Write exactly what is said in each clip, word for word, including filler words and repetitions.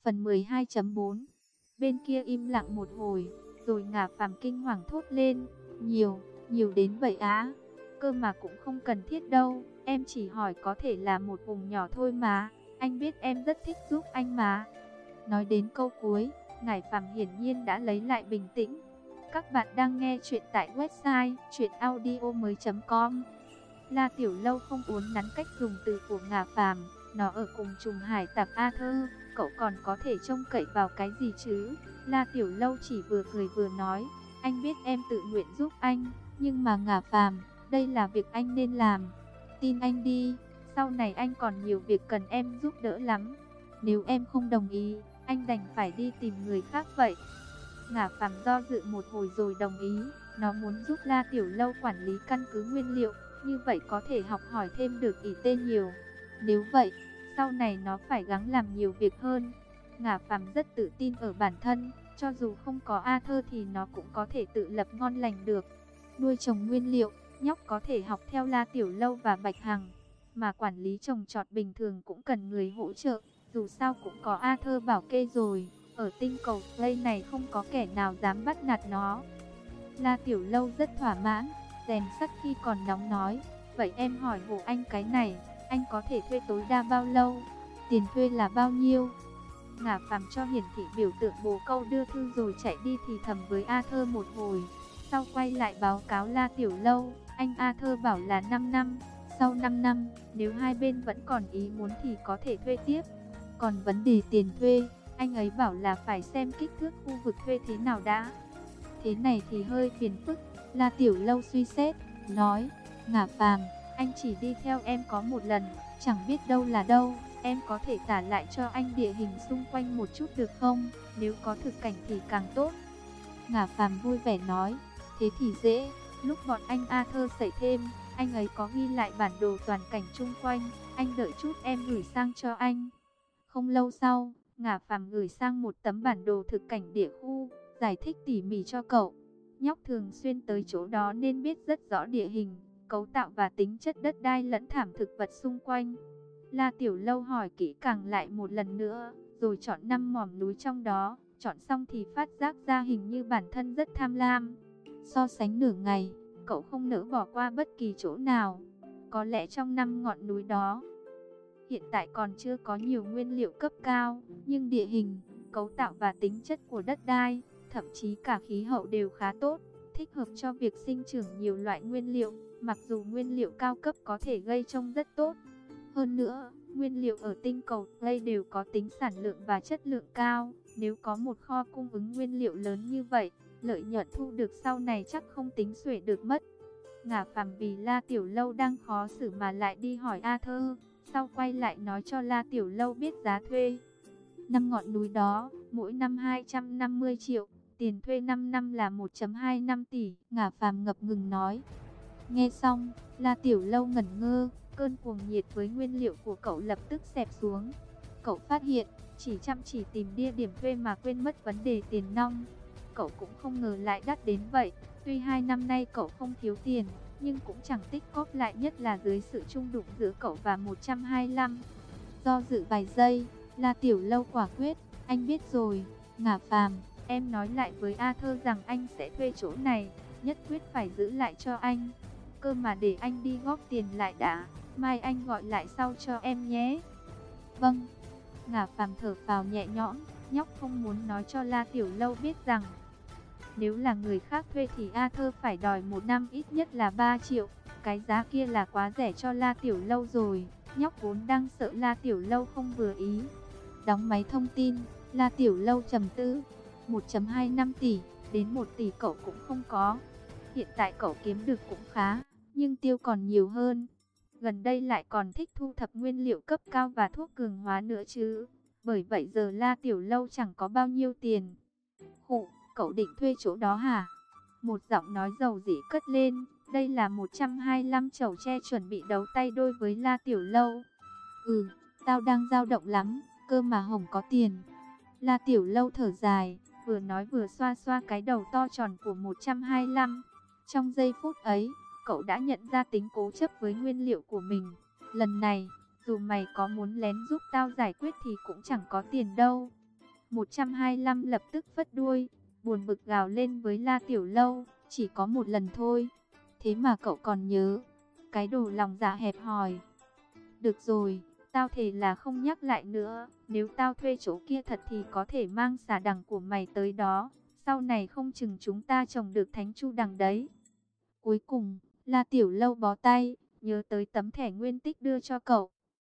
Phần mười hai chấm bốn. Bên kia im lặng một hồi, rồi Ngả Phàm kinh hoàng thốt lên, nhiều, nhiều đến vậy á? Cơ mà cũng không cần thiết đâu, em chỉ hỏi có thể là một vùng nhỏ thôi mà, anh biết em rất thích giúp anh mà. Nói đến câu cuối, Ngải Phàm hiển nhiên đã lấy lại bình tĩnh. Các bạn đang nghe chuyện tại website truyện audio mới chấm com. La Tiểu Lâu không uốn nắn cách dùng từ của Ngả Phàm, nó ở cùng trùng hải tặc Arthur, cậu còn có thể trông cậy vào cái gì chứ? La Tiểu Lâu chỉ vừa cười vừa nói, anh biết em tự nguyện giúp anh, nhưng mà Ngả Phàm, đây là việc anh nên làm. Tin anh đi, sau này anh còn nhiều việc cần em giúp đỡ lắm. Nếu em không đồng ý, anh đành phải đi tìm người khác vậy. Ngả Phàm do dự một hồi rồi đồng ý, nó muốn giúp La Tiểu Lâu quản lý căn cứ nguyên liệu, như vậy có thể học hỏi thêm được ý tên nhiều. Nếu vậy, sau này nó phải gắng làm nhiều việc hơn. Ngả Phàm rất tự tin ở bản thân, cho dù không có Arthur thì nó cũng có thể tự lập ngon lành được. Nuôi trồng nguyên liệu, nhóc có thể học theo La Tiểu Lâu và Bạch Hằng, mà quản lý trồng trọt bình thường cũng cần người hỗ trợ, dù sao cũng có Arthur bảo kê rồi. Ở tinh cầu Play này không có kẻ nào dám bắt nạt nó. La Tiểu Lâu rất thỏa mãn, rèn sắt khi còn nóng nói, vậy em hỏi hộ anh cái này, anh có thể thuê tối đa bao lâu? Tiền thuê là bao nhiêu? Ngả Phàm cho hiển thị biểu tượng bồ câu đưa thư rồi chạy đi thì thầm với Arthur một hồi. Sau quay lại báo cáo La Tiểu Lâu, anh Arthur bảo là năm năm, sau năm năm, nếu hai bên vẫn còn ý muốn thì có thể thuê tiếp. Còn vấn đề tiền thuê, anh ấy bảo là phải xem kích thước khu vực thuê thế nào đã. Thế này thì hơi phiền phức, La Tiểu Lâu suy xét, nói, Ngả Phàm, anh chỉ đi theo em có một lần, chẳng biết đâu là đâu, em có thể tả lại cho anh địa hình xung quanh một chút được không? Nếu có thực cảnh thì càng tốt. Ngả Phàm vui vẻ nói, thế thì dễ, lúc bọn anh Arthur xảy thêm, anh ấy có ghi lại bản đồ toàn cảnh chung quanh, anh đợi chút em gửi sang cho anh. Không lâu sau, Ngả Phàm gửi sang một tấm bản đồ thực cảnh địa khu, giải thích tỉ mỉ cho cậu. Nhóc thường xuyên tới chỗ đó nên biết rất rõ địa hình, cấu tạo và tính chất đất đai lẫn thảm thực vật xung quanh. La Tiểu Lâu hỏi kỹ càng lại một lần nữa, rồi chọn năm mỏm núi trong đó. Chọn xong thì phát giác ra hình như bản thân rất tham lam. So sánh nửa ngày, cậu không nỡ bỏ qua bất kỳ chỗ nào. Có lẽ trong năm ngọn núi đó, hiện tại còn chưa có nhiều nguyên liệu cấp cao, nhưng địa hình, cấu tạo và tính chất của đất đai, thậm chí cả khí hậu đều khá tốt, thích hợp cho việc sinh trưởng nhiều loại nguyên liệu. Mặc dù nguyên liệu cao cấp có thể gây trông rất tốt, hơn nữa, nguyên liệu ở tinh cầu Play đều có tính sản lượng và chất lượng cao. Nếu có một kho cung ứng nguyên liệu lớn như vậy, lợi nhuận thu được sau này chắc không tính xuể được mất. Ngả Phàm vì La Tiểu Lâu đang khó xử mà lại đi hỏi Arthur, sau quay lại nói cho La Tiểu Lâu biết giá thuê. Năm ngọn núi đó, mỗi năm hai trăm năm mươi triệu, tiền thuê năm năm là một phẩy hai năm tỷ. Ngả Phàm ngập ngừng nói. Nghe xong, La Tiểu Lâu ngẩn ngơ, cơn cuồng nhiệt với nguyên liệu của cậu lập tức xẹp xuống. Cậu phát hiện, chỉ chăm chỉ tìm địa điểm thuê mà quên mất vấn đề tiền nong. Cậu cũng không ngờ lại đắt đến vậy. Tuy hai năm nay cậu không thiếu tiền, nhưng cũng chẳng tích cóp lại, nhất là dưới sự chung đụng giữa cậu và một trăm hai mươi lăm. Do dự vài giây, La Tiểu Lâu quả quyết, anh biết rồi, Ngả Phàm, em nói lại với Arthur rằng anh sẽ thuê chỗ này, nhất quyết phải giữ lại cho anh. Cơ mà để anh đi góp tiền lại đã, mai anh gọi lại sau cho em nhé. Vâng. Ngả Phàm thở phào nhẹ nhõm, nhóc không muốn nói cho La Tiểu Lâu biết rằng nếu là người khác thuê thì Arthur phải đòi một năm ít nhất là ba triệu. Cái giá kia là quá rẻ cho La Tiểu Lâu rồi. Nhóc vốn đang sợ La Tiểu Lâu không vừa ý. Đóng máy thông tin, La Tiểu Lâu trầm tư. một phẩy hai năm tỷ, đến một tỷ cậu cũng không có. Hiện tại cậu kiếm được cũng khá, nhưng tiêu còn nhiều hơn. Gần đây lại còn thích thu thập nguyên liệu cấp cao và thuốc cường hóa nữa chứ. Bởi vậy giờ La Tiểu Lâu chẳng có bao nhiêu tiền. Khụ, cậu định thuê chỗ đó hả? Một giọng nói dầu dĩ cất lên. Đây là một trăm hai mươi lăm chầu tre chuẩn bị đấu tay đôi với La Tiểu Lâu. Ừ, tao đang dao động lắm, cơ mà Hồng có tiền. La Tiểu Lâu thở dài, vừa nói vừa xoa xoa cái đầu to tròn của một trăm hai mươi lăm. Trong giây phút ấy, cậu đã nhận ra tính cố chấp với nguyên liệu của mình. Lần này, dù mày có muốn lén giúp tao giải quyết thì cũng chẳng có tiền đâu. một trăm hai mươi lăm lập tức phất đuôi, buồn bực gào lên với La Tiểu Lâu, chỉ có một lần thôi. Thế mà cậu còn nhớ. Cái đồ lòng dạ hẹp hòi. Được rồi, tao thề là không nhắc lại nữa. Nếu tao thuê chỗ kia thật thì có thể mang xà đằng của mày tới đó. Sau này không chừng chúng ta trồng được thánh chu đằng đấy. Cuối cùng, La Tiểu Lâu bó tay, nhớ tới tấm thẻ Nguyên Tích đưa cho cậu.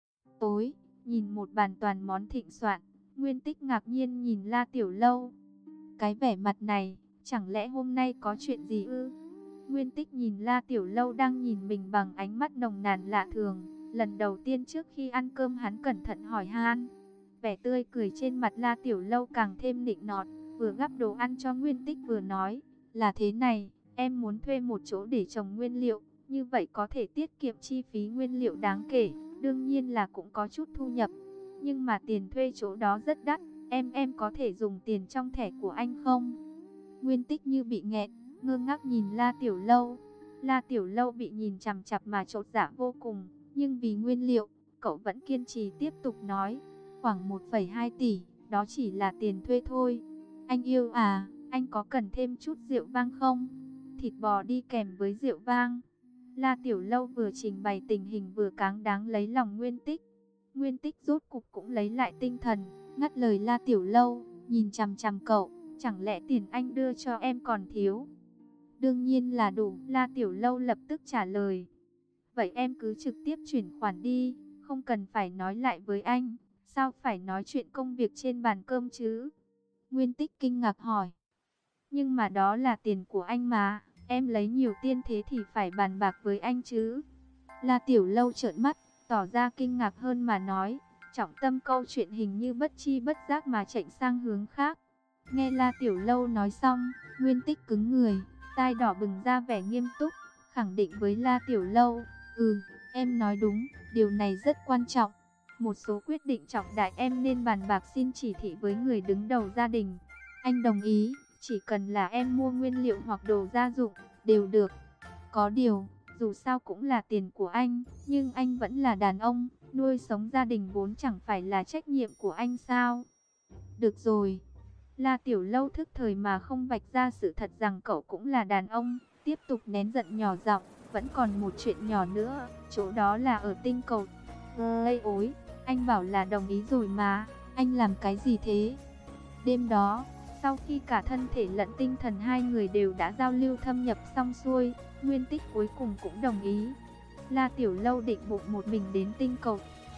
Tối, nhìn một bàn toàn món thịnh soạn, Nguyên Tích ngạc nhiên nhìn La Tiểu Lâu. Cái vẻ mặt này, chẳng lẽ hôm nay có chuyện gì ư? Nguyên Tích nhìn La Tiểu Lâu đang nhìn mình bằng ánh mắt nồng nàn lạ thường. Lần đầu tiên trước khi ăn cơm hắn cẩn thận hỏi han. Vẻ tươi cười trên mặt La Tiểu Lâu càng thêm nịnh nọt, vừa gắp đồ ăn cho Nguyên Tích vừa nói, là thế này, em muốn thuê một chỗ để trồng nguyên liệu, như vậy có thể tiết kiệm chi phí nguyên liệu đáng kể, đương nhiên là cũng có chút thu nhập. Nhưng mà tiền thuê chỗ đó rất đắt, em em có thể dùng tiền trong thẻ của anh không? Nguyên Tích như bị nghẹn, ngơ ngác nhìn La Tiểu Lâu. La Tiểu Lâu bị nhìn chằm chằm mà chột dạ vô cùng, nhưng vì nguyên liệu, cậu vẫn kiên trì tiếp tục nói, khoảng một phẩy hai tỷ, đó chỉ là tiền thuê thôi. Anh yêu à, anh có cần thêm chút rượu vang không? Thịt bò đi kèm với rượu vang. La Tiểu Lâu vừa trình bày tình hình vừa cáng đáng lấy lòng Nguyên Tích. Nguyên Tích rốt cục cũng lấy lại tinh thần, ngắt lời La Tiểu Lâu, nhìn chằm chằm cậu, chẳng lẽ tiền anh đưa cho em còn thiếu? Đương nhiên là đủ, La Tiểu Lâu lập tức trả lời. Vậy em cứ trực tiếp chuyển khoản đi, không cần phải nói lại với anh, sao phải nói chuyện công việc trên bàn cơm chứ? Nguyên Tích kinh ngạc hỏi. Nhưng mà đó là tiền của anh mà, em lấy nhiều tiền thế thì phải bàn bạc với anh chứ. La Tiểu Lâu trợn mắt, tỏ ra kinh ngạc hơn mà nói, trọng tâm câu chuyện hình như bất chi bất giác mà chạy sang hướng khác. Nghe La Tiểu Lâu nói xong, Nguyên Tích cứng người, tai đỏ bừng ra vẻ nghiêm túc, khẳng định với La Tiểu Lâu, ừ, em nói đúng, điều này rất quan trọng. Một số quyết định trọng đại em nên bàn bạc xin chỉ thị với người đứng đầu gia đình. Anh đồng ý, chỉ cần là em mua nguyên liệu hoặc đồ gia dụng, đều được. Có điều, dù sao cũng là tiền của anh, nhưng anh vẫn là đàn ông, nuôi sống gia đình vốn chẳng phải là trách nhiệm của anh sao? Được rồi. La Tiểu Lâu thức thời mà không vạch ra sự thật rằng cậu cũng là đàn ông, tiếp tục nén giận nhỏ giọng, vẫn còn một chuyện nhỏ nữa, chỗ đó là ở tinh cầu. Ây ối, anh bảo là đồng ý rồi mà, anh làm cái gì thế? Đêm đó, sau khi cả thân thể lẫn tinh thần hai người đều đã giao lưu thâm nhập xong xuôi, Nguyên Tích cuối cùng cũng đồng ý. La Tiểu Lâu định bụng một mình đến tinh cầu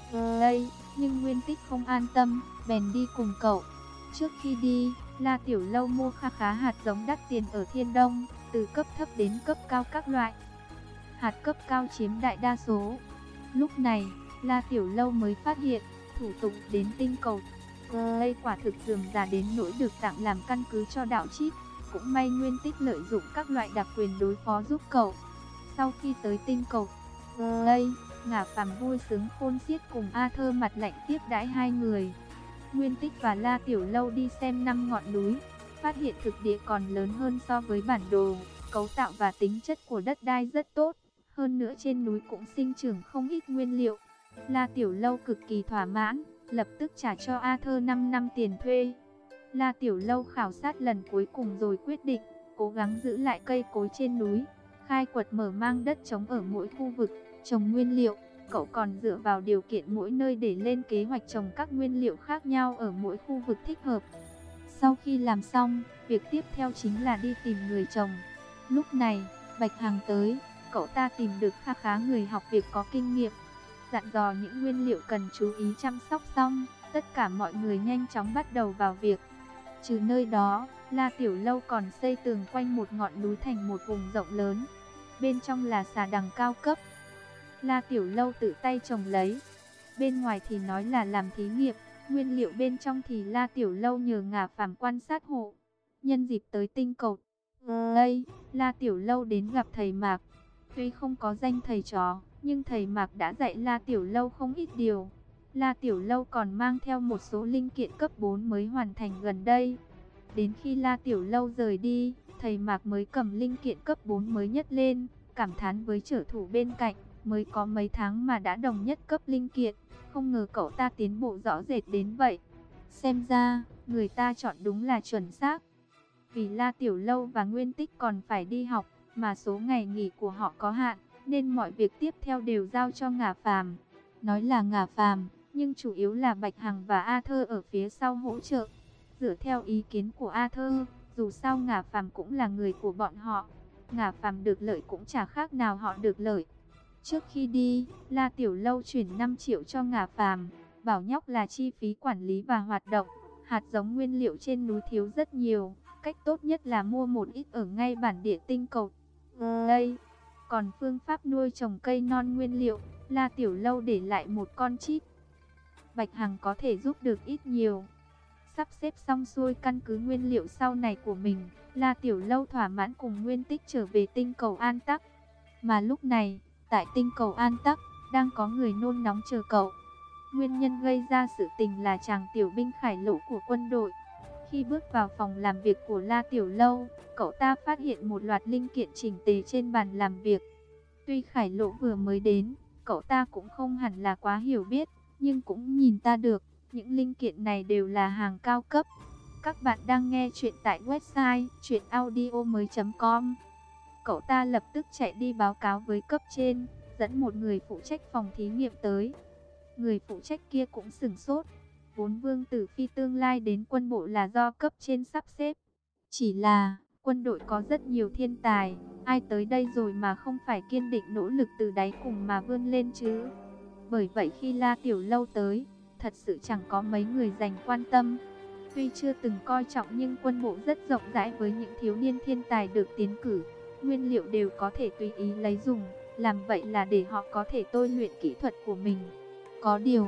Ây, nhưng Nguyên Tích không an tâm, bèn đi cùng cậu. Trước khi đi, La Tiểu Lâu mua kha khá hạt giống đắt tiền ở Thiên Đông, từ cấp thấp đến cấp cao các loại. Hạt cấp cao chiếm đại đa số. Lúc này, La Tiểu Lâu mới phát hiện, thủ tục đến tinh cầu đây quả thực rườm rà đến nỗi được tạm làm căn cứ cho đạo chít. Cũng may Nguyên Tích lợi dụng các loại đặc quyền đối phó giúp cậu. Sau khi tới tinh cầu đây, Ngả Phàm vui sướng khôn xiết cùng A Thơ mặt lạnh tiếp đãi hai người. Nguyên Tích và La Tiểu Lâu đi xem năm ngọn núi, phát hiện thực địa còn lớn hơn so với bản đồ, cấu tạo và tính chất của đất đai rất tốt, hơn nữa trên núi cũng sinh trưởng không ít nguyên liệu. La Tiểu Lâu cực kỳ thỏa mãn, lập tức trả cho A Thơ năm năm tiền thuê. La Tiểu Lâu khảo sát lần cuối cùng rồi quyết định, cố gắng giữ lại cây cối trên núi, khai quật mở mang đất trống ở mỗi khu vực, trồng nguyên liệu. Cậu còn dựa vào điều kiện mỗi nơi để lên kế hoạch trồng các nguyên liệu khác nhau ở mỗi khu vực thích hợp. Sau khi làm xong, việc tiếp theo chính là đi tìm người trồng. Lúc này, Bạch Hằng tới, cậu ta tìm được kha khá người học việc có kinh nghiệm, dặn dò những nguyên liệu cần chú ý chăm sóc xong, tất cả mọi người nhanh chóng bắt đầu vào việc. Trừ nơi đó, La Tiểu Lâu còn xây tường quanh một ngọn núi thành một vùng rộng lớn. Bên trong là xà đằng cao cấp. La Tiểu Lâu tự tay trồng lấy. Bên ngoài thì nói là làm thí nghiệm, nguyên liệu bên trong thì La Tiểu Lâu nhờ Ngả Phàm quan sát hộ. Nhân dịp tới tinh cầu đây, La Tiểu Lâu đến gặp thầy Mạc. Tuy không có danh thầy trò, nhưng thầy Mạc đã dạy La Tiểu Lâu không ít điều. La Tiểu Lâu còn mang theo một số linh kiện cấp bốn mới hoàn thành gần đây. Đến khi La Tiểu Lâu rời đi, thầy Mạc mới cầm linh kiện cấp bốn mới nhất lên, cảm thán với trợ thủ bên cạnh, mới có mấy tháng mà đã đồng nhất cấp linh kiện, không ngờ cậu ta tiến bộ rõ rệt đến vậy. Xem ra, người ta chọn đúng là chuẩn xác. Vì La Tiểu Lâu và Nguyên Tích còn phải đi học, mà số ngày nghỉ của họ có hạn, nên mọi việc tiếp theo đều giao cho Ngả Phàm. Nói là Ngả Phàm, nhưng chủ yếu là Bạch Hằng và A Thơ ở phía sau hỗ trợ. Dựa theo ý kiến của A Thơ, dù sao Ngả Phàm cũng là người của bọn họ, Ngả Phàm được lợi cũng chả khác nào họ được lợi. Trước khi đi, La Tiểu Lâu chuyển năm triệu cho Ngả Phàm, bảo nhóc là chi phí quản lý và hoạt động. Hạt giống nguyên liệu trên núi thiếu rất nhiều, cách tốt nhất là mua một ít ở ngay bản địa tinh cầu đây. Còn phương pháp nuôi trồng cây non nguyên liệu, La Tiểu Lâu để lại một con chip. Bạch Hằng có thể giúp được ít nhiều. Sắp xếp xong xuôi căn cứ nguyên liệu sau này của mình, La Tiểu Lâu thỏa mãn cùng Nguyên Tích trở về tinh cầu An Tắc. Mà lúc này, tại tinh cầu An Tắc, đang có người nôn nóng chờ cậu. Nguyên nhân gây ra sự tình là chàng tiểu binh Khải Lộ của quân đội. Khi bước vào phòng làm việc của La Tiểu Lâu, cậu ta phát hiện một loạt linh kiện chỉnh tề trên bàn làm việc. Tuy Khải Lộ vừa mới đến, cậu ta cũng không hẳn là quá hiểu biết, nhưng cũng nhìn ta được, những linh kiện này đều là hàng cao cấp. Các bạn đang nghe chuyện tại website truyện audio mới chấm com. Cậu ta lập tức chạy đi báo cáo với cấp trên, dẫn một người phụ trách phòng thí nghiệm tới. Người phụ trách kia cũng sửng sốt. Vốn Vương Tử Phi tương lai đến quân bộ là do cấp trên sắp xếp. Chỉ là, quân đội có rất nhiều thiên tài, ai tới đây rồi mà không phải kiên định nỗ lực từ đáy cùng mà vươn lên chứ. Bởi vậy khi La Tiểu Lâu tới, thật sự chẳng có mấy người dành quan tâm. Tuy chưa từng coi trọng nhưng quân bộ rất rộng rãi với những thiếu niên thiên tài được tiến cử. Nguyên liệu đều có thể tùy ý lấy dùng, làm vậy là để họ có thể tôi luyện kỹ thuật của mình. Có điều,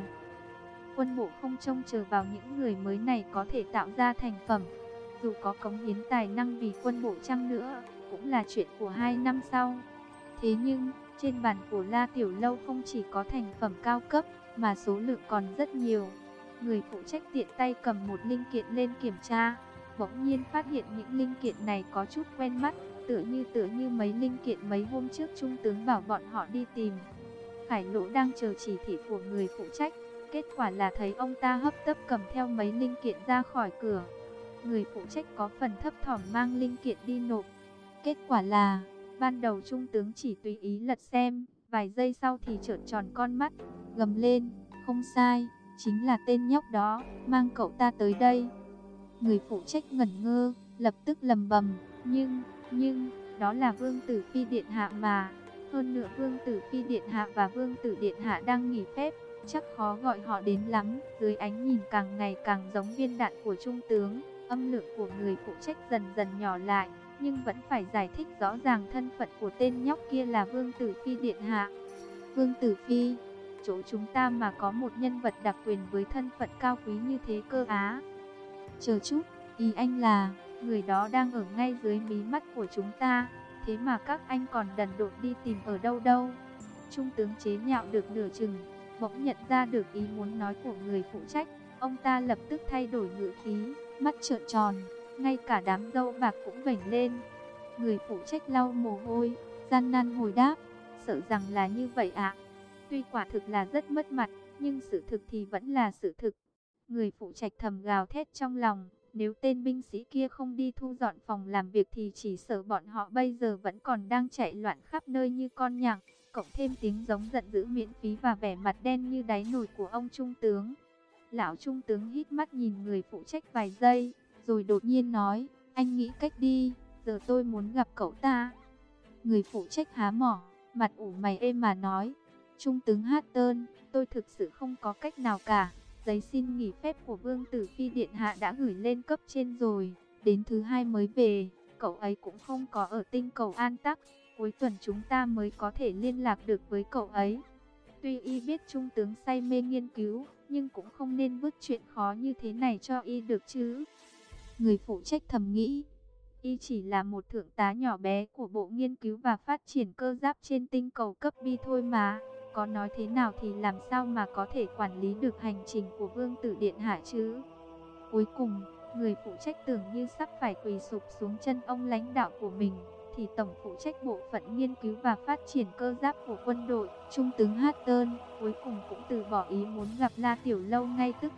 quân bộ không trông chờ vào những người mới này có thể tạo ra thành phẩm. Dù có cống hiến tài năng vì quân bộ chăng nữa, cũng là chuyện của hai năm sau. Thế nhưng, trên bàn của La Tiểu Lâu không chỉ có thành phẩm cao cấp, mà số lượng còn rất nhiều. Người phụ trách tiện tay cầm một linh kiện lên kiểm tra, bỗng nhiên phát hiện những linh kiện này có chút quen mắt, tựa như tựa như mấy linh kiện mấy hôm trước Trung tướng bảo bọn họ đi tìm. Khải Lỗ đang chờ chỉ thị của người phụ trách, kết quả là thấy ông ta hấp tấp cầm theo mấy linh kiện ra khỏi cửa. Người phụ trách có phần thấp thỏm mang linh kiện đi nộp. Kết quả là, ban đầu Trung tướng chỉ tùy ý lật xem, vài giây sau thì trợn tròn con mắt, gầm lên, không sai, chính là tên nhóc đó, mang cậu ta tới đây. Người phụ trách ngẩn ngơ, lập tức lầm bầm, nhưng, nhưng, đó là Vương Tử Phi Điện Hạ mà. Hơn nữa Vương Tử Phi Điện Hạ và Vương Tử Điện Hạ đang nghỉ phép, chắc khó gọi họ đến lắm. Dưới ánh nhìn càng ngày càng giống viên đạn của Trung tướng, âm lượng của người phụ trách dần dần nhỏ lại, nhưng vẫn phải giải thích rõ ràng thân phận của tên nhóc kia là Vương Tử Phi Điện Hạ. Vương Tử Phi, chỗ chúng ta mà có một nhân vật đặc quyền với thân phận cao quý như thế cơ á. Chờ chút, ý anh là, người đó đang ở ngay dưới mí mắt của chúng ta, thế mà các anh còn đần độn đi tìm ở đâu đâu. Trung tướng chế nhạo được nửa chừng, bỗng nhận ra được ý muốn nói của người phụ trách, ông ta lập tức thay đổi ngữ khí, mắt trợn tròn, ngay cả đám râu bạc cũng vểnh lên. Người phụ trách lau mồ hôi, gian nan hồi đáp, sợ rằng là như vậy ạ. Tuy quả thực là rất mất mặt, nhưng sự thực thì vẫn là sự thực. Người phụ trách thầm gào thét trong lòng, nếu tên binh sĩ kia không đi thu dọn phòng làm việc thì chỉ sợ bọn họ bây giờ vẫn còn đang chạy loạn khắp nơi như con nhặng. Cộng thêm tiếng giống giận dữ miễn phí và vẻ mặt đen như đáy nồi của ông Trung tướng. Lão Trung tướng hít mắt nhìn người phụ trách vài giây, rồi đột nhiên nói, anh nghĩ cách đi, giờ tôi muốn gặp cậu ta. Người phụ trách há mỏ, mặt ủ mày êm mà nói, Trung tướng Hatton, tôi thực sự không có cách nào cả. Giấy xin nghỉ phép của Vương Tử Phi Điện Hạ đã gửi lên cấp trên rồi, đến thứ hai mới về, cậu ấy cũng không có ở tinh cầu An Tắc, cuối tuần chúng ta mới có thể liên lạc được với cậu ấy. Tuy y biết Trung tướng say mê nghiên cứu, nhưng cũng không nên vứt chuyện khó như thế này cho y được chứ. Người phụ trách thầm nghĩ, y chỉ là một thượng tá nhỏ bé của Bộ Nghiên cứu và Phát triển Cơ giáp trên tinh cầu cấp bi thôi mà. Có nói thế nào thì làm sao mà có thể quản lý được hành trình của Vương Tử Điện Hạ chứ. Cuối cùng, người phụ trách tưởng như sắp phải quỳ sụp xuống chân ông lãnh đạo của mình, thì Tổng phụ trách Bộ phận Nghiên cứu và Phát triển Cơ giáp của quân đội, Trung tướng Hatton, cuối cùng cũng từ bỏ ý muốn gặp La Tiểu Lâu ngay tức khắc.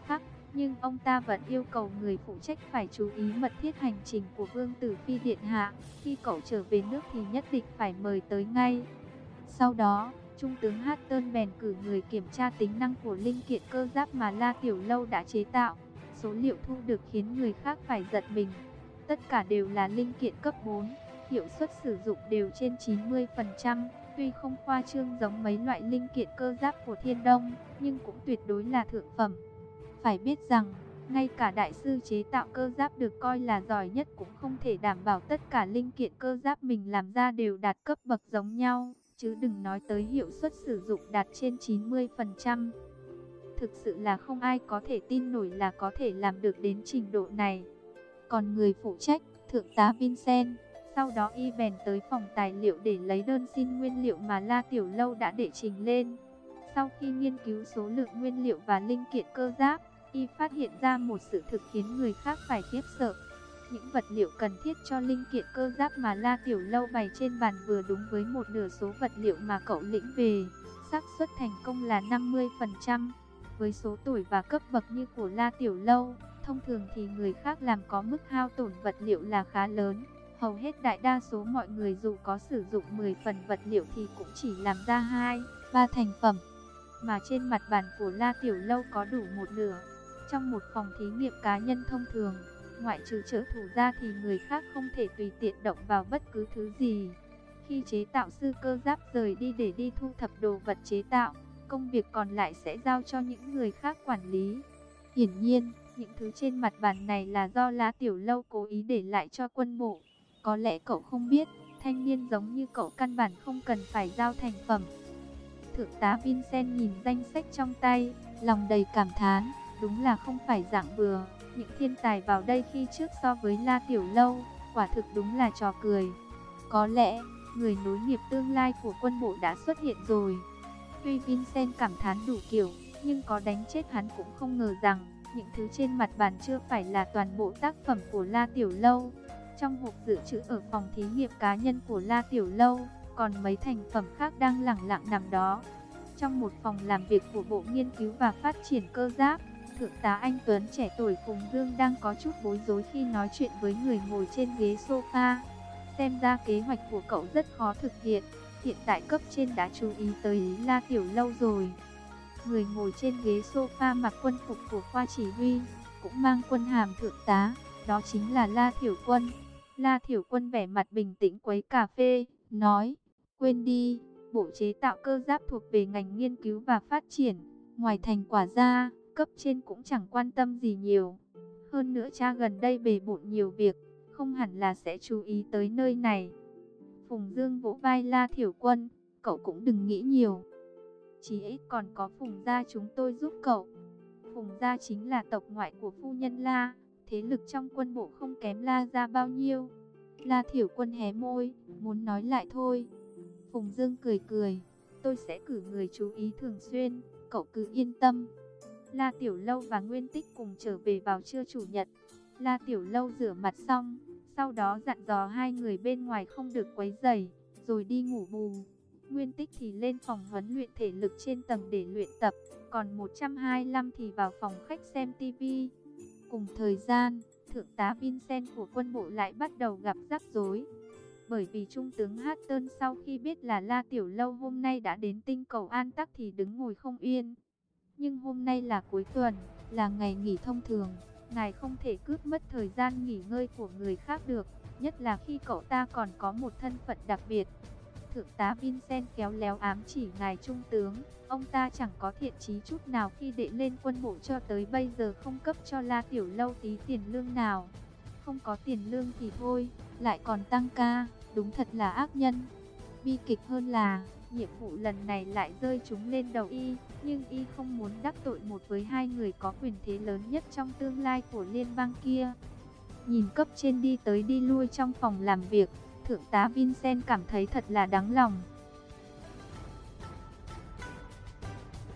Nhưng ông ta vẫn yêu cầu người phụ trách phải chú ý mật thiết hành trình của Vương Tử Phi điện hạ. Khi cậu trở về nước thì nhất định phải mời tới ngay. Sau đó, Trung tướng Hatton bèn cử người kiểm tra tính năng của linh kiện cơ giáp mà La Tiểu Lâu đã chế tạo. Số liệu thu được khiến người khác phải giật mình. Tất cả đều là linh kiện cấp bốn, hiệu suất sử dụng đều trên chín mươi phần trăm. Tuy không khoa trương giống mấy loại linh kiện cơ giáp của Thiên Đông, nhưng cũng tuyệt đối là thượng phẩm. Phải biết rằng, ngay cả đại sư chế tạo cơ giáp được coi là giỏi nhất cũng không thể đảm bảo tất cả linh kiện cơ giáp mình làm ra đều đạt cấp bậc giống nhau, chứ đừng nói tới hiệu suất sử dụng đạt trên chín mươi phần trăm. Thực sự là không ai có thể tin nổi là có thể làm được đến trình độ này. Còn người phụ trách, Thượng tá Vincent, sau đó y bèn tới phòng tài liệu để lấy đơn xin nguyên liệu mà La Tiểu Lâu đã đệ trình lên. Sau khi nghiên cứu số lượng nguyên liệu và linh kiện cơ giáp, y phát hiện ra một sự thực khiến người khác phải khiếp sợ. Những vật liệu cần thiết cho linh kiện cơ giáp mà La Tiểu Lâu bày trên bàn vừa đúng với một nửa số vật liệu mà cậu lĩnh về. Xác suất thành công là năm mươi phần trăm. Với số tuổi và cấp bậc như của La Tiểu Lâu, thông thường thì người khác làm có mức hao tổn vật liệu là khá lớn. Hầu hết đại đa số mọi người dù có sử dụng mười phần vật liệu thì cũng chỉ làm ra hai, ba thành phẩm. Mà trên mặt bàn của La Tiểu Lâu có đủ một nửa. Trong một phòng thí nghiệm cá nhân thông thường, ngoại trừ trợ thủ ra thì người khác không thể tùy tiện động vào bất cứ thứ gì. Khi chế tạo sư cơ giáp rời đi để đi thu thập đồ vật chế tạo, công việc còn lại sẽ giao cho những người khác quản lý. Hiển nhiên, những thứ trên mặt bàn này là do La Tiểu Lâu cố ý để lại cho quân bộ. Có lẽ cậu không biết, thanh niên giống như cậu căn bản không cần phải giao thành phẩm. Thượng tá Vincent nhìn danh sách trong tay, lòng đầy cảm thán, đúng là không phải dạng vừa. Những thiên tài vào đây khi trước so với La Tiểu Lâu, quả thực đúng là trò cười. Có lẽ, người nối nghiệp tương lai của quân bộ đã xuất hiện rồi. Tuy Vincent cảm thán đủ kiểu, nhưng có đánh chết hắn cũng không ngờ rằng, những thứ trên mặt bàn chưa phải là toàn bộ tác phẩm của La Tiểu Lâu. Trong hộp dự trữ ở phòng thí nghiệm cá nhân của La Tiểu Lâu, còn mấy thành phẩm khác đang lẳng lặng nằm đó. Trong một phòng làm việc của Bộ Nghiên cứu và Phát triển Cơ giáp, Thượng tá Anh Tuấn trẻ tuổi Phùng Dương đang có chút bối rối khi nói chuyện với người ngồi trên ghế sofa. Xem ra kế hoạch của cậu rất khó thực hiện, hiện tại cấp trên đã chú ý tới La Tiểu Lâu rồi. Người ngồi trên ghế sofa mặc quân phục của khoa chỉ huy, cũng mang quân hàm thượng tá, đó chính là La Thiểu Quân. La Thiểu Quân vẻ mặt bình tĩnh quấy cà phê, nói, quên đi, bộ chế tạo cơ giáp thuộc về ngành nghiên cứu và phát triển, ngoài thành quả ra, cấp trên cũng chẳng quan tâm gì nhiều. Hơn nữa cha gần đây bề bộn nhiều việc, không hẳn là sẽ chú ý tới nơi này. Phùng Dương vỗ vai La Thiểu Quân, cậu cũng đừng nghĩ nhiều. Chỉ ít còn có Phùng gia chúng tôi giúp cậu. Phùng gia chính là tộc ngoại của phu nhân La, thế lực trong quân bộ không kém La gia bao nhiêu. La Thiểu Quân hé môi, muốn nói lại thôi. Phùng Dương cười cười, tôi sẽ cử người chú ý thường xuyên, cậu cứ yên tâm. La Tiểu Lâu và Nguyên Tích cùng trở về vào trưa chủ nhật. La Tiểu Lâu rửa mặt xong, sau đó dặn dò hai người bên ngoài không được quấy rầy, rồi đi ngủ bù. Nguyên Tích thì lên phòng huấn luyện thể lực trên tầng để luyện tập, còn một trăm hai mươi lăm thì vào phòng khách xem tivi. Cùng thời gian, Thượng tá Vincent của quân bộ lại bắt đầu gặp rắc rối. Bởi vì Trung tướng Hatton sau khi biết là La Tiểu Lâu hôm nay đã đến tinh cầu An Tắc thì đứng ngồi không yên. Nhưng hôm nay là cuối tuần, là ngày nghỉ thông thường, ngài không thể cướp mất thời gian nghỉ ngơi của người khác được, nhất là khi cậu ta còn có một thân phận đặc biệt. Thượng tá Vincent khéo léo ám chỉ ngài trung tướng, ông ta chẳng có thiện chí chút nào khi đệ lên quân bộ cho tới bây giờ không cấp cho La Tiểu Lâu tí tiền lương nào. Không có tiền lương thì thôi, lại còn tăng ca, đúng thật là ác nhân. Bi kịch hơn là, nhiệm vụ lần này lại rơi trúng lên đầu y, nhưng y không muốn đắc tội một với hai người có quyền thế lớn nhất trong tương lai của liên bang kia. Nhìn cấp trên đi tới đi lui trong phòng làm việc, Thượng tá Vincent cảm thấy thật là đáng lòng.